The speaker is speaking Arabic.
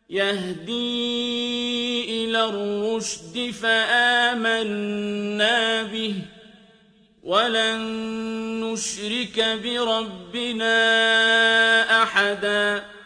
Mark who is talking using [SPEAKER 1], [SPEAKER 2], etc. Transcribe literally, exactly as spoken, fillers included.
[SPEAKER 1] يهدي إلى الرشد فآمنا به ولن نشرك بربنا أحدا